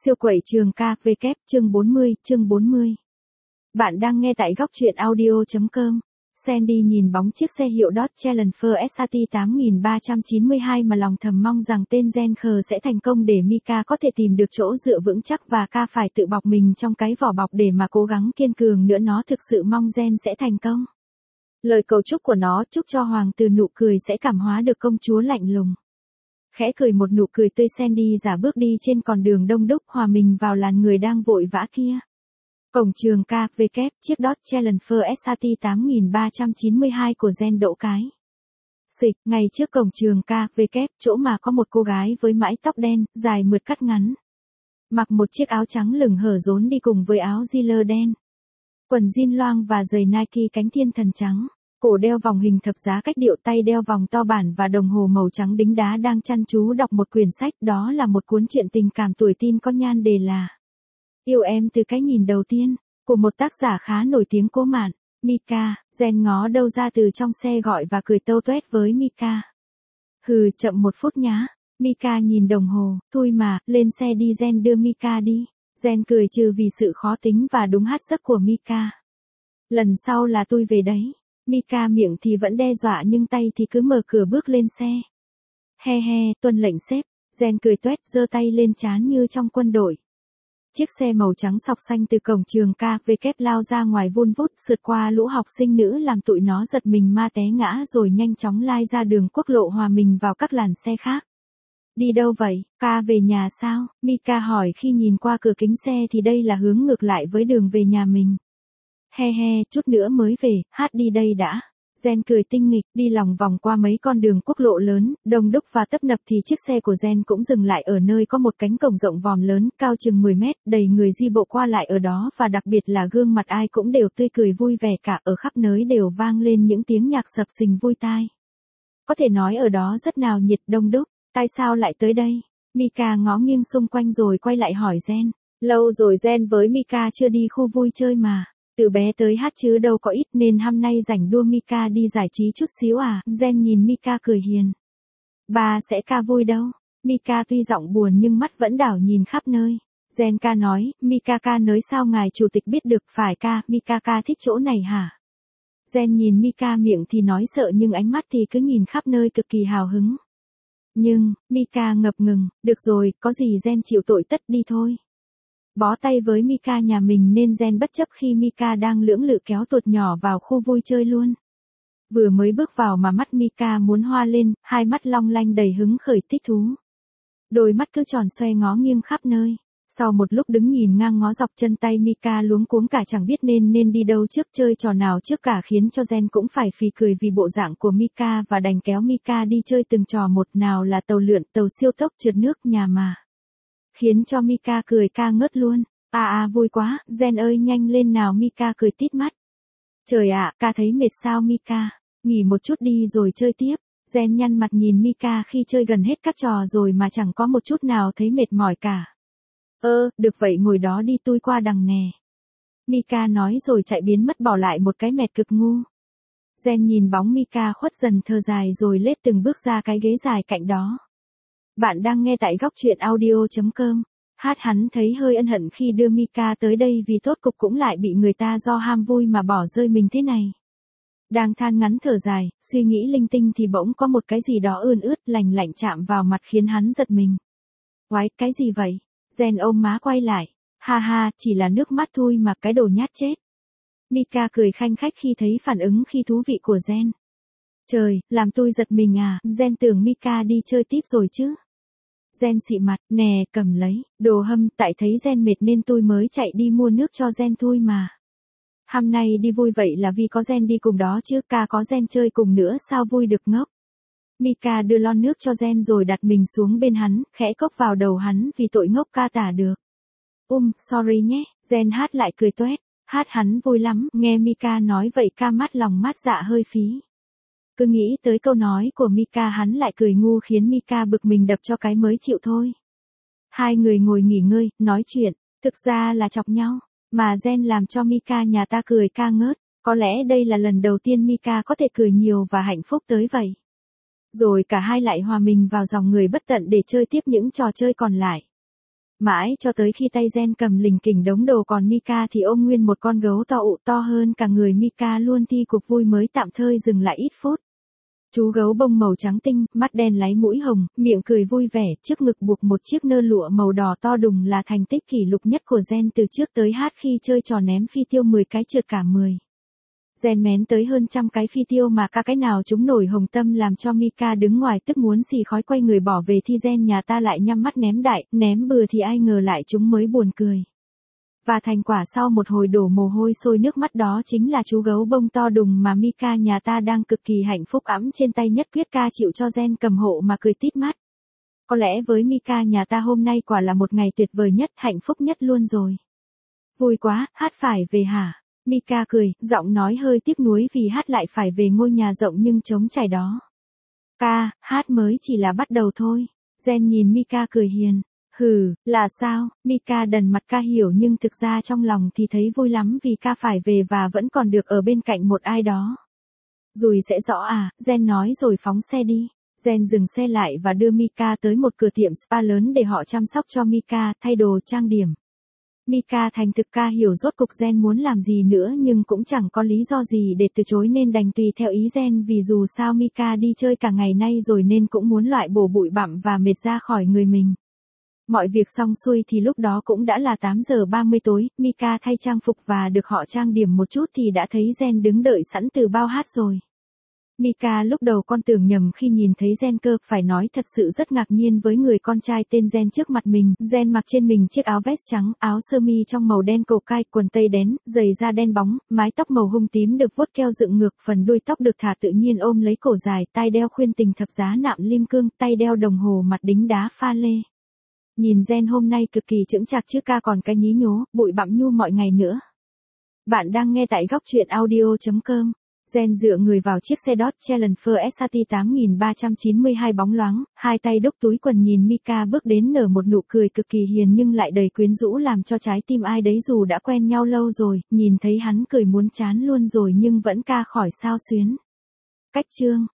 Siêu quẩy trường KVK, chương 40. Bạn đang nghe tại góc truyện audio.com. Sandy nhìn bóng chiếc xe hiệu Dodge Challenger SRT 8392 mà lòng thầm mong rằng tên Jen sẽ thành công để Mika có thể tìm được chỗ dựa vững chắc và Ka phải tự bọc mình trong cái vỏ bọc để mà cố gắng kiên cường nữa. Nó thực sự mong Jen sẽ thành công. Lời cầu chúc của nó chúc cho hoàng tử nụ cười sẽ cảm hóa được công chúa lạnh lùng. Khẽ cười một nụ cười tươi, Sandy giả bước đi trên con đường đông đúc hòa mình vào làn người đang vội vã kia. Cổng trường KVK, chiếc Dodge Challenger SRT 8392 của Jen đỗ cái. Xịch, ngay trước cổng trường KVK, chỗ mà có một cô gái với mái tóc đen, dài mượt cắt ngắn. Mặc một chiếc áo trắng lửng hở rốn đi cùng với áo jean đen. Quần jean loang và giày Nike cánh thiên thần trắng. Cổ đeo vòng hình thập giá cách điệu, tay đeo vòng to bản và đồng hồ màu trắng đính đá, đang chăm chú đọc một quyển sách. Đó là một cuốn truyện tình cảm tuổi teen có nhan đề là Yêu Em Từ Cái Nhìn Đầu Tiên, của một tác giả khá nổi tiếng Cố Mạn. Mika. Jen ngó đâu ra từ trong xe gọi và cười tâu tuét với Mika. Hừ, chậm một phút nhá. Mika nhìn đồng hồ. Thôi mà, lên xe đi. Jen đưa Mika đi. Jen cười trừ vì sự khó tính và đúng hát giấc của Mika. Lần sau là tôi về đấy. Mika miệng thì vẫn đe dọa nhưng tay thì cứ mở cửa bước lên xe. He he, tuân lệnh sếp. Jen cười tuét, giơ tay lên trán như trong quân đội. Chiếc xe màu trắng sọc xanh từ cổng trường KVK lao ra ngoài vun vút, sượt qua lũ học sinh nữ làm tụi nó giật mình ma té ngã rồi nhanh chóng lai ra đường quốc lộ hòa mình vào các làn xe khác. Đi đâu vậy? Ka về nhà sao? Mika hỏi khi nhìn qua cửa kính xe thì đây là hướng ngược lại với đường về nhà mình. He he, chút nữa mới về, hát đi đây đã. Jen cười tinh nghịch, đi lòng vòng qua mấy con đường quốc lộ lớn, đông đúc và tấp nập thì chiếc xe của Jen cũng dừng lại ở nơi có một cánh cổng rộng vòm lớn, cao chừng 10 mét, đầy người di bộ qua lại ở đó và đặc biệt là gương mặt ai cũng đều tươi cười vui vẻ cả, ở khắp nơi đều vang lên những tiếng nhạc sập sình vui tai. Có thể nói ở đó rất náo nhiệt, đông đúc. Tại sao lại tới đây? Mika ngó nghiêng xung quanh rồi quay lại hỏi Jen. Lâu rồi Jen với Mika chưa đi khu vui chơi mà. Từ bé tới hát chứ đâu có ít nên hôm nay rảnh đua Mika đi giải trí chút xíu à. Jen nhìn Mika cười hiền. Bà sẽ ca vui đâu. Mika tuy giọng buồn nhưng mắt vẫn đảo nhìn khắp nơi. Jen ca nói, Mika ca nới sao ngài chủ tịch biết được phải ca, Mika ca thích chỗ này hả? Jen nhìn Mika miệng thì nói sợ nhưng ánh mắt thì cứ nhìn khắp nơi cực kỳ hào hứng. Nhưng, Mika ngập ngừng, được rồi, có gì Jen chịu tội tất đi thôi. Bó tay với Mika nhà mình nên Jen bất chấp khi Mika đang lưỡng lự kéo tuột nhỏ vào khu vui chơi luôn. Vừa mới bước vào mà mắt Mika muốn hoa lên, hai mắt long lanh đầy hứng khởi thích thú. Đôi mắt cứ tròn xoe ngó nghiêng khắp nơi. Sau một lúc đứng nhìn ngang ngó dọc chân tay Mika luống cuống cả chẳng biết nên đi đâu trước, chơi trò nào trước cả, khiến cho Jen cũng phải phì cười vì bộ dạng của Mika và đành kéo Mika đi chơi từng trò một, nào là tàu lượn, tàu siêu tốc, trượt nước nhà mà. Khiến cho Mika cười ca ngớt luôn. Vui quá, Jen ơi nhanh lên nào. Mika cười tít mắt. Trời ạ, ca thấy mệt sao Mika? Nghỉ một chút đi rồi chơi tiếp. Jen nhăn mặt nhìn Mika khi chơi gần hết các trò rồi mà chẳng có một chút nào thấy mệt mỏi cả. Được vậy ngồi đó đi, tôi qua đằng nè. Mika nói rồi chạy biến mất bỏ lại một cái mệt cực ngu. Jen nhìn bóng Mika khuất dần thở dài rồi lết từng bước ra cái ghế dài cạnh đó. Bạn đang nghe tại góc truyện audio.com. Hắn thấy hơi ân hận khi đưa Mika tới đây vì tốt cục cũng lại bị người ta do ham vui mà bỏ rơi mình thế này. Đang than ngắn thở dài, suy nghĩ linh tinh thì bỗng có một cái gì đó ươn ướt lành lạnh chạm vào mặt khiến hắn giật mình. Oái, cái gì vậy? Jen ôm má quay lại. Ha, chỉ là nước mắt thôi mà, cái đồ nhát chết. Mika cười khanh khách khi thấy phản ứng khi thú vị của Jen. Trời, làm tôi giật mình à. Jen tưởng Mika đi chơi tiếp rồi chứ. Jen xị mặt, nè, cầm lấy, đồ hâm, tại thấy Jen mệt nên tôi mới chạy đi mua nước cho Jen thôi mà. Hôm nay đi vui vậy là vì có Jen đi cùng đó chứ, ca có Jen chơi cùng nữa sao vui được ngốc. Mika đưa lon nước cho Jen rồi đặt mình xuống bên hắn, khẽ cốc vào đầu hắn vì tội ngốc ca tả được. Sorry nhé, Jen hát lại cười toét, hát hắn vui lắm, nghe Mika nói vậy ca mát lòng mát dạ hơi phí. Cứ nghĩ tới câu nói của Mika hắn lại cười ngu khiến Mika bực mình đập cho cái mới chịu thôi. Hai người ngồi nghỉ ngơi, nói chuyện, thực ra là chọc nhau, mà Jen làm cho Mika nhà ta cười ca ngớt, có lẽ đây là lần đầu tiên Mika có thể cười nhiều và hạnh phúc tới vậy. Rồi cả hai lại hòa mình vào dòng người bất tận để chơi tiếp những trò chơi còn lại. Mãi cho tới khi tay Jen cầm lình kỉnh đống đồ còn Mika thì ôm nguyên một con gấu to ụ to hơn cả người Mika luôn thi cuộc vui mới tạm thời dừng lại ít phút. Chú gấu bông màu trắng tinh, mắt đen láy mũi hồng, miệng cười vui vẻ, trước ngực buộc một chiếc nơ lụa màu đỏ to đùng là thành tích kỷ lục nhất của Jen từ trước tới hát khi chơi trò ném phi tiêu 10 cái trượt cả 10. Jen mén tới hơn 100 cái phi tiêu mà cả cái nào chúng nổi hồng tâm làm cho Mika đứng ngoài tức muốn xì khói quay người bỏ về thì Jen nhà ta lại nhắm mắt ném đại, ném bừa thì ai ngờ lại chúng mới buồn cười. Và thành quả sau một hồi đổ mồ hôi sôi nước mắt đó chính là chú gấu bông to đùng mà Mika nhà ta đang cực kỳ hạnh phúc ẵm trên tay nhất quyết ca chịu cho Jen cầm hộ mà cười tít mắt. Có lẽ với Mika nhà ta hôm nay quả là một ngày tuyệt vời nhất, hạnh phúc nhất luôn rồi. Vui quá, hát phải về hả? Mika cười, giọng nói hơi tiếc nuối vì hát lại phải về ngôi nhà rộng nhưng trống trải đó. Ca, hát mới chỉ là bắt đầu thôi. Jen nhìn Mika cười hiền. Hừ, là sao? Mika đần mặt ca hiểu nhưng thực ra trong lòng thì thấy vui lắm vì ca phải về và vẫn còn được ở bên cạnh một ai đó. Rồi sẽ rõ à, Jen nói rồi phóng xe đi. Jen dừng xe lại và đưa Mika tới một cửa tiệm spa lớn để họ chăm sóc cho Mika, thay đồ trang điểm. Mika thành thực ca hiểu rốt cục Jen muốn làm gì nữa nhưng cũng chẳng có lý do gì để từ chối nên đành tùy theo ý Jen vì dù sao Mika đi chơi cả ngày nay rồi nên cũng muốn loại bỏ bụi bặm và mệt ra khỏi người mình. Mọi việc xong xuôi thì lúc đó cũng đã là 8 giờ 30 tối, Mika thay trang phục và được họ trang điểm một chút thì đã thấy Jen đứng đợi sẵn từ bao hát rồi. Mika lúc đầu con tưởng nhầm khi nhìn thấy Jen cơ, phải nói thật sự rất ngạc nhiên với người con trai tên Jen trước mặt mình. Jen mặc trên mình chiếc áo vest trắng, áo sơ mi trong màu đen cổ cai, quần tây đen, giày da đen bóng, mái tóc màu hung tím được vuốt keo dựng ngược, phần đuôi tóc được thả tự nhiên ôm lấy cổ dài, tai đeo khuyên tình thập giá nạm lim cương, tay đeo đồng hồ mặt đính đá pha lê. Nhìn Jen hôm nay cực kỳ chững chạc chứ ca còn cái nhí nhố, bụi bặm nhu mọi ngày nữa. Bạn đang nghe tại góc truyện audio.com. Jen dựa người vào chiếc xe Dodge Challenger SRT 8392 bóng loáng, hai tay đúc túi quần nhìn Mika bước đến nở một nụ cười cực kỳ hiền nhưng lại đầy quyến rũ làm cho trái tim ai đấy dù đã quen nhau lâu rồi, nhìn thấy hắn cười muốn chán luôn rồi nhưng vẫn ca khỏi sao xuyến. Cách chương